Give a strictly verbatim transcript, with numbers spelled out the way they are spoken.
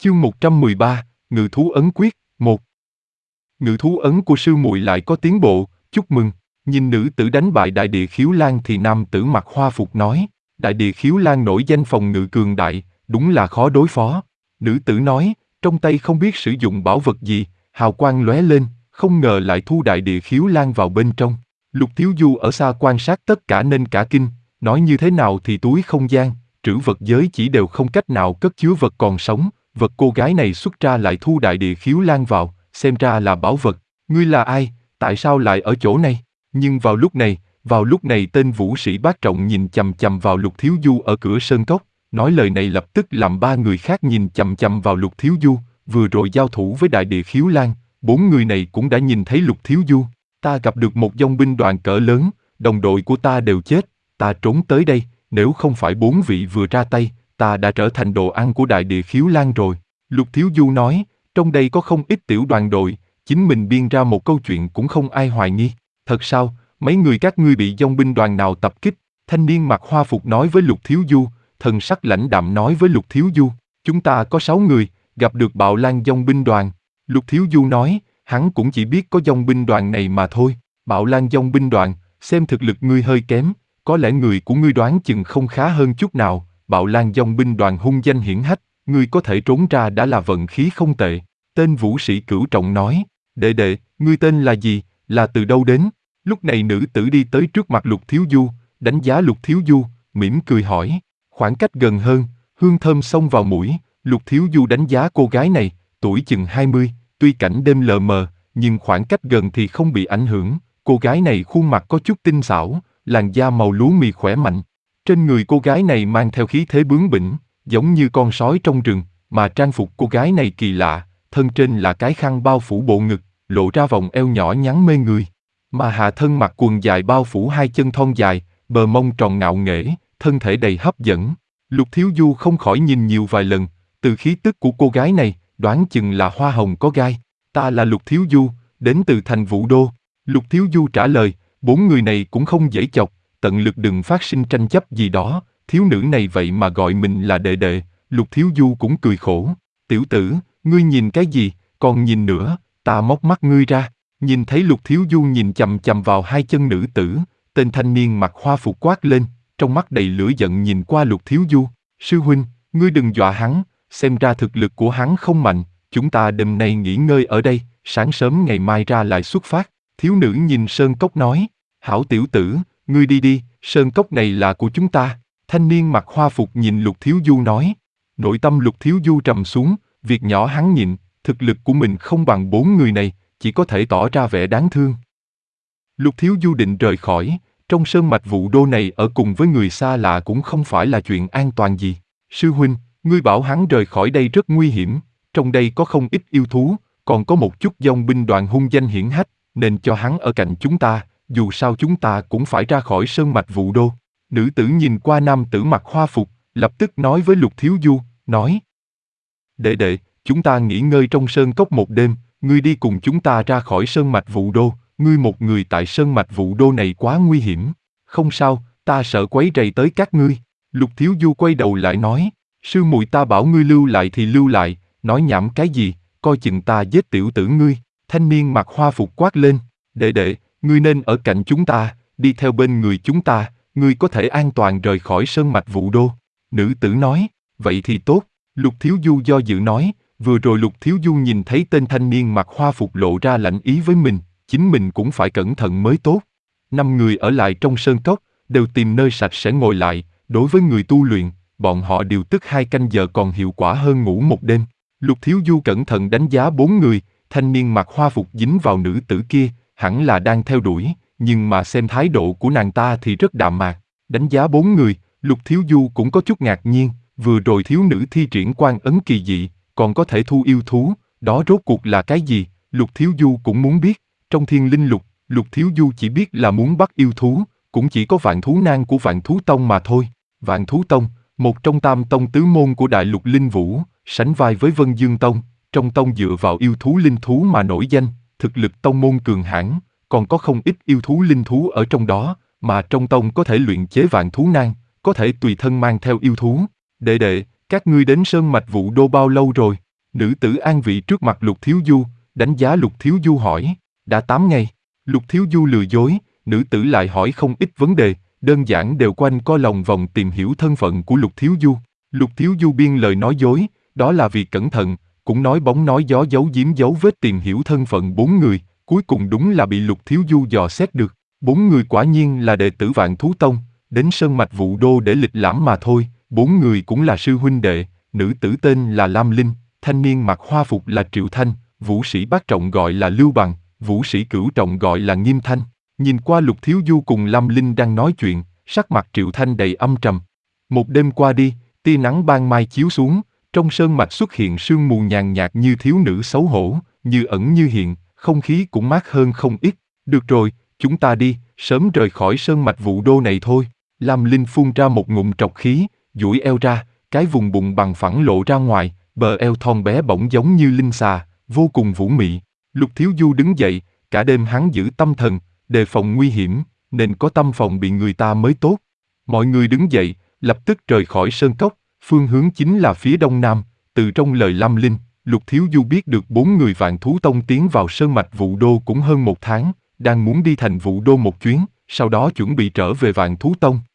Chương một trăm mười ba, Ngự thú ấn quyết, một. Ngự thú ấn của sư muội lại có tiến bộ, chúc mừng. Nhìn nữ tử đánh bại đại địa khiếu lan thì nam tử mặc hoa phục nói, đại địa khiếu lan nổi danh phòng ngự cường đại, đúng là khó đối phó. Nữ tử nói, trong tay không biết sử dụng bảo vật gì, hào quang lóe lên, không ngờ lại thu đại địa khiếu lan vào bên trong. Lục Thiếu Du ở xa quan sát tất cả nên cả kinh, nói như thế nào thì túi không gian, trữ vật giới chỉ đều không cách nào cất chứa vật còn sống, vật cô gái này xuất ra lại thu đại địa khiếu lan vào, xem ra là bảo vật. Ngươi là ai, tại sao lại ở chỗ này? Nhưng vào lúc này, vào lúc này tên vũ sĩ bát trọng nhìn chằm chằm vào Lục Thiếu Du ở cửa sơn cốc, nói lời này lập tức làm ba người khác nhìn chằm chằm vào Lục Thiếu Du, vừa rồi giao thủ với đại địa khiếu lan, bốn người này cũng đã nhìn thấy Lục Thiếu Du. Ta gặp được một dòng binh đoàn cỡ lớn, đồng đội của ta đều chết, ta trốn tới đây, nếu không phải bốn vị vừa ra tay, ta đã trở thành đồ ăn của đại địa khiếu lan rồi. Lục Thiếu Du nói, trong đây có không ít tiểu đoàn đội, chính mình biên ra một câu chuyện cũng không ai hoài nghi. Thật sao, mấy người các ngươi bị dòng binh đoàn nào tập kích? Thanh niên mặc hoa phục nói với Lục Thiếu Du, thần sắc lãnh đạm nói với Lục Thiếu Du, chúng ta có sáu người, gặp được bạo lan dòng binh đoàn. Lục Thiếu Du nói, hắn cũng chỉ biết có dòng binh đoàn này mà thôi. Bạo lan dòng binh đoàn, xem thực lực ngươi hơi kém, có lẽ người của ngươi đoán chừng không khá hơn chút nào. Bạo lan dòng binh đoàn hung danh hiển hách, ngươi có thể trốn ra đã là vận khí không tệ. Tên vũ sĩ cửu trọng nói, đệ đệ, ngươi tên là gì, là từ đâu đến? Lúc này nữ tử đi tới trước mặt Lục Thiếu Du, đánh giá Lục Thiếu Du, mỉm cười hỏi. Khoảng cách gần hơn, hương thơm xông vào mũi, Lục Thiếu Du đánh giá cô gái này, tuổi chừng hai mươi, tuy cảnh đêm lờ mờ, nhưng khoảng cách gần thì không bị ảnh hưởng. Cô gái này khuôn mặt có chút tinh xảo, làn da màu lúa mì khỏe mạnh. Trên người cô gái này mang theo khí thế bướng bỉnh, giống như con sói trong rừng, mà trang phục cô gái này kỳ lạ, thân trên là cái khăn bao phủ bộ ngực, lộ ra vòng eo nhỏ nhắn mê người. Mà hạ thân mặc quần dài bao phủ hai chân thon dài, bờ mông tròn ngạo nghễ, thân thể đầy hấp dẫn. Lục Thiếu Du không khỏi nhìn nhiều vài lần, từ khí tức của cô gái này, đoán chừng là hoa hồng có gai. Ta là Lục Thiếu Du, đến từ thành Vũ Đô. Lục Thiếu Du trả lời, bốn người này cũng không dễ chọc, tận lực đừng phát sinh tranh chấp gì đó, thiếu nữ này vậy mà gọi mình là đệ đệ. Lục Thiếu Du cũng cười khổ, tiểu tử, ngươi nhìn cái gì, còn nhìn nữa, ta móc mắt ngươi ra. Nhìn thấy Lục Thiếu Du nhìn chằm chằm vào hai chân nữ tử, tên thanh niên mặc hoa phục quát lên, trong mắt đầy lửa giận nhìn qua Lục Thiếu Du. Sư huynh, ngươi đừng dọa hắn, xem ra thực lực của hắn không mạnh, chúng ta đêm nay nghỉ ngơi ở đây, sáng sớm ngày mai ra lại xuất phát. Thiếu nữ nhìn sơn cốc nói, hảo tiểu tử, ngươi đi đi, sơn cốc này là của chúng ta. Thanh niên mặc hoa phục nhìn Lục Thiếu Du nói. Nội tâm Lục Thiếu Du trầm xuống, việc nhỏ hắn nhịn, thực lực của mình không bằng bốn người này, chỉ có thể tỏ ra vẻ đáng thương. Lục Thiếu Du định rời khỏi, trong sơn mạch Vũ Đô này ở cùng với người xa lạ cũng không phải là chuyện an toàn gì. Sư huynh, ngươi bảo hắn rời khỏi đây rất nguy hiểm, trong đây có không ít yêu thú, còn có một chút dòng binh đoàn hung danh hiển hách, nên cho hắn ở cạnh chúng ta, dù sao chúng ta cũng phải ra khỏi sơn mạch Vũ Đô. Nữ tử nhìn qua nam tử mặc hoa phục, lập tức nói với Lục Thiếu Du, nói. Đệ đệ, chúng ta nghỉ ngơi trong sơn cốc một đêm, ngươi đi cùng chúng ta ra khỏi sơn mạch Vũ Đô, ngươi một người tại sơn mạch Vũ Đô này quá nguy hiểm. Không sao, ta sợ quấy rầy tới các ngươi. Lục Thiếu Du quay đầu lại nói, sư muội ta bảo ngươi lưu lại thì lưu lại, nói nhảm cái gì, coi chừng ta giết tiểu tử ngươi. Thanh niên mặc hoa phục quát lên, đệ đệ, ngươi nên ở cạnh chúng ta, đi theo bên người chúng ta, ngươi có thể an toàn rời khỏi sơn mạch Vũ Đô. Nữ tử nói, vậy thì tốt. Lục Thiếu Du do dự nói, vừa rồi Lục Thiếu Du nhìn thấy tên thanh niên mặc hoa phục lộ ra lạnh ý với mình, chính mình cũng phải cẩn thận mới tốt. Năm người ở lại trong sơn cốc, đều tìm nơi sạch sẽ ngồi lại, đối với người tu luyện, bọn họ điều tức hai canh giờ còn hiệu quả hơn ngủ một đêm. Lục Thiếu Du cẩn thận đánh giá bốn người, thanh niên mặc hoa phục dính vào nữ tử kia, hẳn là đang theo đuổi, nhưng mà xem thái độ của nàng ta thì rất đạm mạc. Đánh giá bốn người, Lục Thiếu Du cũng có chút ngạc nhiên, vừa rồi thiếu nữ thi triển quan ấn kỳ dị, còn có thể thu yêu thú, đó rốt cuộc là cái gì? Lục Thiếu Du cũng muốn biết. Trong thiên linh lục, Lục Thiếu Du chỉ biết là muốn bắt yêu thú, cũng chỉ có Vạn Thú Nang của Vạn Thú Tông mà thôi. Vạn Thú Tông, một trong tam tông tứ môn của Đại Lục Linh Vũ, sánh vai với Vân Dương Tông, trong tông dựa vào yêu thú linh thú mà nổi danh, thực lực tông môn cường hãn, còn có không ít yêu thú linh thú ở trong đó, mà trong tông có thể luyện chế Vạn Thú Nang, có thể tùy thân mang theo yêu thú. Đệ đệ, các ngươi đến sơn mạch Vũ Đô bao lâu rồi? Nữ tử an vị trước mặt Lục Thiếu Du, đánh giá Lục Thiếu Du hỏi, đã tám ngày. Lục Thiếu Du lừa dối, nữ tử lại hỏi không ít vấn đề, đơn giản đều quanh co lòng vòng tìm hiểu thân phận của Lục Thiếu Du. Lục Thiếu Du biên lời nói dối, đó là vì cẩn thận, cũng nói bóng nói gió giấu giếm dấu vết tìm hiểu thân phận bốn người, cuối cùng đúng là bị Lục Thiếu Du dò xét được. Bốn người quả nhiên là đệ tử Vạn Thú Tông, đến Sơn Mạch Vũ Đô để lịch lãm mà thôi, bốn người cũng là sư huynh đệ, nữ tử tên là Lam Linh, thanh niên mặc hoa phục là Triệu Thanh, vũ sĩ bát trọng gọi là Lưu Bằng, vũ sĩ cửu trọng gọi là Nghiêm Thanh. Nhìn qua Lục Thiếu Du cùng Lam Linh đang nói chuyện, sắc mặt Triệu Thanh đầy âm trầm. Một đêm qua đi, tia nắng ban mai chiếu xuống, trong sơn mạch xuất hiện sương mù nhàn nhạt như thiếu nữ xấu hổ, như ẩn như hiện, không khí cũng mát hơn không ít. Được rồi, chúng ta đi, sớm rời khỏi sơn mạch Vũ Đô này thôi. Lam Linh phun ra một ngụm trọc khí, duỗi eo ra, cái vùng bụng bằng phẳng lộ ra ngoài, bờ eo thon bé bỗng giống như linh xà, vô cùng vũ mị. Lục Thiếu Du đứng dậy, cả đêm hắn giữ tâm thần, đề phòng nguy hiểm, nên có tâm phòng bị người ta mới tốt. Mọi người đứng dậy, lập tức rời khỏi sơn cốc, phương hướng chính là phía đông nam. Từ trong lời Lam Linh, Lục Thiếu Du biết được bốn người Vạn Thú Tông tiến vào sơn mạch Vũ Đô cũng hơn một tháng, đang muốn đi thành Vũ Đô một chuyến, sau đó chuẩn bị trở về Vạn Thú Tông.